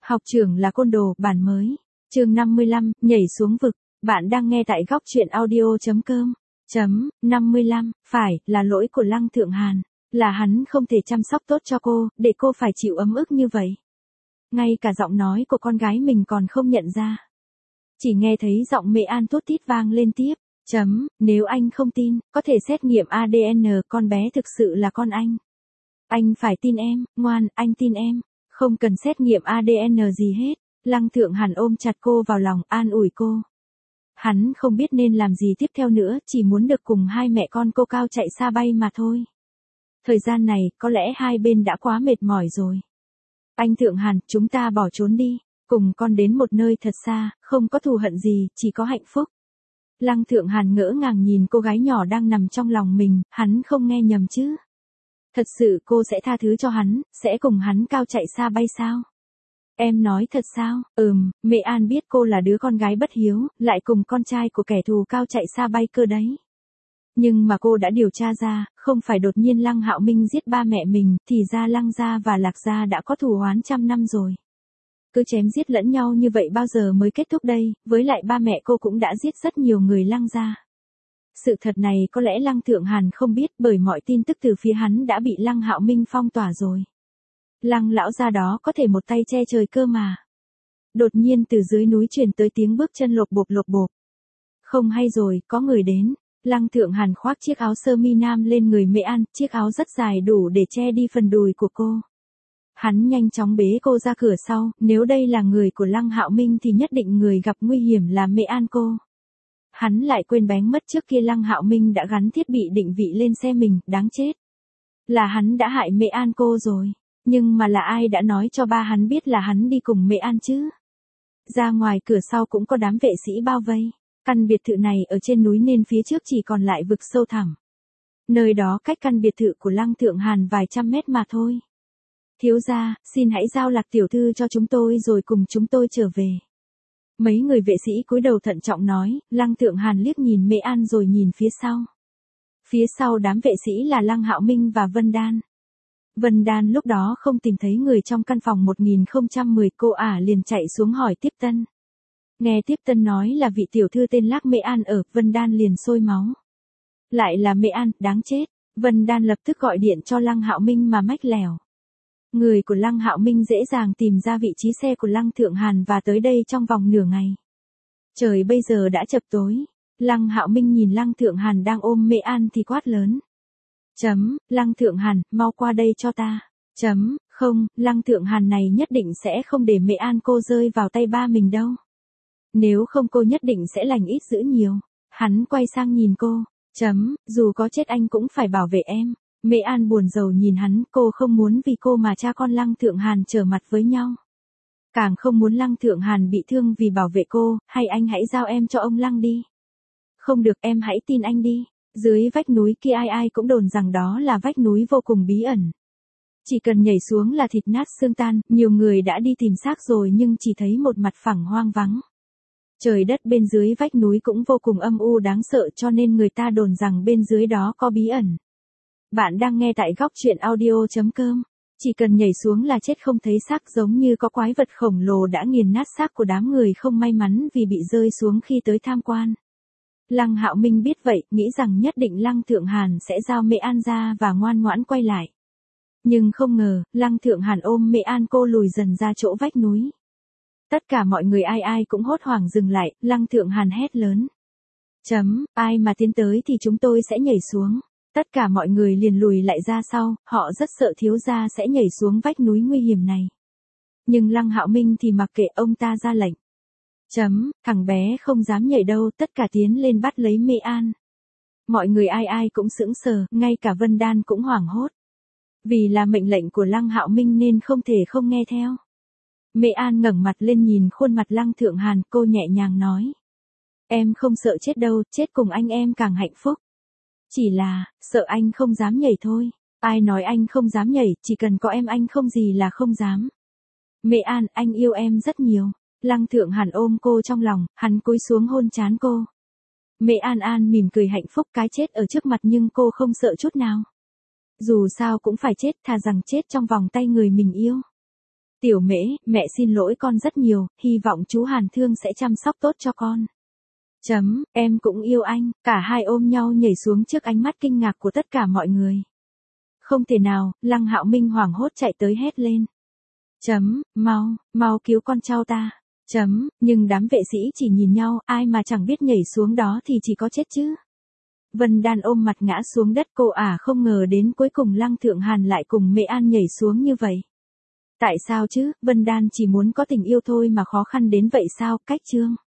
Học trưởng là côn đồ, bản mới. Chương 55, nhảy xuống vực. Bạn đang nghe tại góc truyện audio.com. 55, phải, là lỗi của Lăng Thượng Hàn. Là hắn không thể chăm sóc tốt cho cô, để cô phải chịu ấm ức như vậy. Ngay cả giọng nói của con gái mình còn không nhận ra. Chỉ nghe thấy giọng Mẹ An thút thít vang lên tiếp. Nếu anh không tin, có thể xét nghiệm ADN, con bé thực sự là con anh. Anh phải tin em, ngoan, anh tin em. Không cần xét nghiệm ADN gì hết. Lăng Thượng Hàn ôm chặt cô vào lòng, an ủi cô. Hắn không biết nên làm gì tiếp theo nữa, chỉ muốn được cùng hai mẹ con cô cao chạy xa bay mà thôi. Thời gian này, có lẽ hai bên đã quá mệt mỏi rồi. Anh Thượng Hàn, chúng ta bỏ trốn đi. Cùng con đến một nơi thật xa, không có thù hận gì, chỉ có hạnh phúc. Lăng Thượng Hàn ngỡ ngàng nhìn cô gái nhỏ đang nằm trong lòng mình, hắn không nghe nhầm chứ. Thật sự cô sẽ tha thứ cho hắn, sẽ cùng hắn cao chạy xa bay sao? Em nói thật sao? Mẹ An biết cô là đứa con gái bất hiếu, lại cùng con trai của kẻ thù cao chạy xa bay cơ đấy. Nhưng mà cô đã điều tra ra, không phải đột nhiên Lăng Hạo Minh giết ba mẹ mình, thì ra Lăng gia và Lạc gia đã có thù oán trăm năm rồi. Cứ chém giết lẫn nhau như vậy bao giờ mới kết thúc đây, với lại ba mẹ cô cũng đã giết rất nhiều người Lăng gia. Sự thật này có lẽ Lăng Thượng Hàn không biết, bởi mọi tin tức từ phía hắn đã bị Lăng Hạo Minh phong tỏa rồi. Lăng lão gia đó có thể một tay che trời cơ mà. Đột nhiên từ dưới núi truyền tới tiếng bước chân lộp bộp. Không hay rồi, có người đến. Lăng Thượng Hàn khoác chiếc áo sơ mi nam lên người Mẹ An, chiếc áo rất dài đủ để che đi phần đùi của cô. Hắn nhanh chóng bế cô ra cửa sau, nếu đây là người của Lăng Hạo Minh thì nhất định người gặp nguy hiểm là Mẹ An cô. Hắn lại quên bén mất trước kia Lăng Hạo Minh đã gắn thiết bị định vị lên xe mình, đáng chết. Là hắn đã hại Mẹ An cô rồi. Nhưng mà là ai đã nói cho ba hắn biết là hắn đi cùng Mẹ An chứ? Ra ngoài cửa sau cũng có đám vệ sĩ bao vây. Căn biệt thự này ở trên núi nên phía trước chỉ còn lại vực sâu thẳm. Nơi đó cách căn biệt thự của Lăng Thượng Hàn vài trăm mét mà thôi. Thiếu gia, xin hãy giao Lạc tiểu thư cho chúng tôi rồi cùng chúng tôi trở về. Mấy người vệ sĩ cúi đầu thận trọng nói, Lăng Thượng Hàn liếc nhìn Mẹ An rồi nhìn phía sau. Phía sau đám vệ sĩ là Lăng Hạo Minh và Vân Đan. Vân Đan lúc đó không tìm thấy người trong căn phòng 1010, cô liền chạy xuống hỏi Tiếp Tân. Nghe Tiếp Tân nói là vị tiểu thư tên Lác Mẹ An ở, Vân Đan liền sôi máu. Lại là Mẹ An, đáng chết. Vân Đan lập tức gọi điện cho Lăng Hạo Minh mà mách lèo. Người của Lăng Hạo Minh dễ dàng tìm ra vị trí xe của Lăng Thượng Hàn và tới đây trong vòng nửa ngày. Trời bây giờ đã chập tối. Lăng Hạo Minh nhìn Lăng Thượng Hàn đang ôm Mẹ An thì quát lớn. Lăng Thượng Hàn, mau qua đây cho ta. Không, Lăng Thượng Hàn này nhất định sẽ không để Mẹ An cô rơi vào tay ba mình đâu. Nếu không cô nhất định sẽ lành ít dữ nhiều. Hắn quay sang nhìn cô. Dù có chết anh cũng phải bảo vệ em. Mẹ An buồn rầu nhìn hắn, cô không muốn vì cô mà cha con Lăng Thượng Hàn trở mặt với nhau. Càng không muốn Lăng Thượng Hàn bị thương vì bảo vệ cô, hay anh hãy giao em cho ông Lăng đi. Không được, em hãy tin anh đi. Dưới vách núi kia ai cũng đồn rằng đó là vách núi vô cùng bí ẩn. Chỉ cần nhảy xuống là thịt nát xương tan, nhiều người đã đi tìm xác rồi nhưng chỉ thấy một mặt phẳng hoang vắng. Trời đất bên dưới vách núi cũng vô cùng âm u đáng sợ cho nên người ta đồn rằng bên dưới đó có bí ẩn. Bạn đang nghe tại góc truyện audio.com. Chỉ cần nhảy xuống là chết không thấy xác, giống như có quái vật khổng lồ đã nghiền nát xác của đám người không may mắn vì bị rơi xuống khi tới tham quan. Lăng Hạo Minh biết vậy, nghĩ rằng nhất định Lăng Thượng Hàn sẽ giao Mẹ An ra và ngoan ngoãn quay lại. Nhưng không ngờ, Lăng Thượng Hàn ôm Mẹ An cô lùi dần ra chỗ vách núi. Tất cả mọi người ai cũng hốt hoảng dừng lại, Lăng Thượng Hàn hét lớn. Ai mà tiến tới thì chúng tôi sẽ nhảy xuống. Tất cả mọi người liền lùi lại ra sau, họ rất sợ thiếu gia sẽ nhảy xuống vách núi nguy hiểm này. Nhưng Lăng Hạo Minh thì mặc kệ, ông ta ra lệnh. Thằng bé không dám nhảy đâu, tất cả tiến lên bắt lấy Mẹ An. Mọi người ai cũng sững sờ, ngay cả Vân Đan cũng hoảng hốt. Vì là mệnh lệnh của Lăng Hạo Minh nên không thể không nghe theo. Mẹ An ngẩng mặt lên nhìn khuôn mặt Lăng Thượng Hàn, cô nhẹ nhàng nói. Em không sợ chết đâu, chết cùng anh em càng hạnh phúc. Chỉ là, sợ anh không dám nhảy thôi. Ai nói anh không dám nhảy, chỉ cần có em anh không gì là không dám. Mẹ An, anh yêu em rất nhiều. Lăng Thượng Hàn ôm cô trong lòng, hắn cúi xuống hôn trán cô. Mẹ An mỉm cười hạnh phúc, cái chết ở trước mặt nhưng cô không sợ chút nào. Dù sao cũng phải chết, thà rằng chết trong vòng tay người mình yêu. Tiểu Mễ, mẹ xin lỗi con rất nhiều, hy vọng chú Hàn Thương sẽ chăm sóc tốt cho con. Em cũng yêu anh, cả hai ôm nhau nhảy xuống trước ánh mắt kinh ngạc của tất cả mọi người. Không thể nào, Lăng Hạo Minh hoảng hốt chạy tới hét lên. Mau cứu con trai ta. Nhưng đám vệ sĩ chỉ nhìn nhau, ai mà chẳng biết nhảy xuống đó thì chỉ có chết chứ. Vân Đan ôm mặt ngã xuống đất, cô không ngờ đến cuối cùng Lăng Thượng Hàn lại cùng Mễ An nhảy xuống như vậy. Tại sao chứ, Vân Đan chỉ muốn có tình yêu thôi mà khó khăn đến vậy sao, Cách Trương.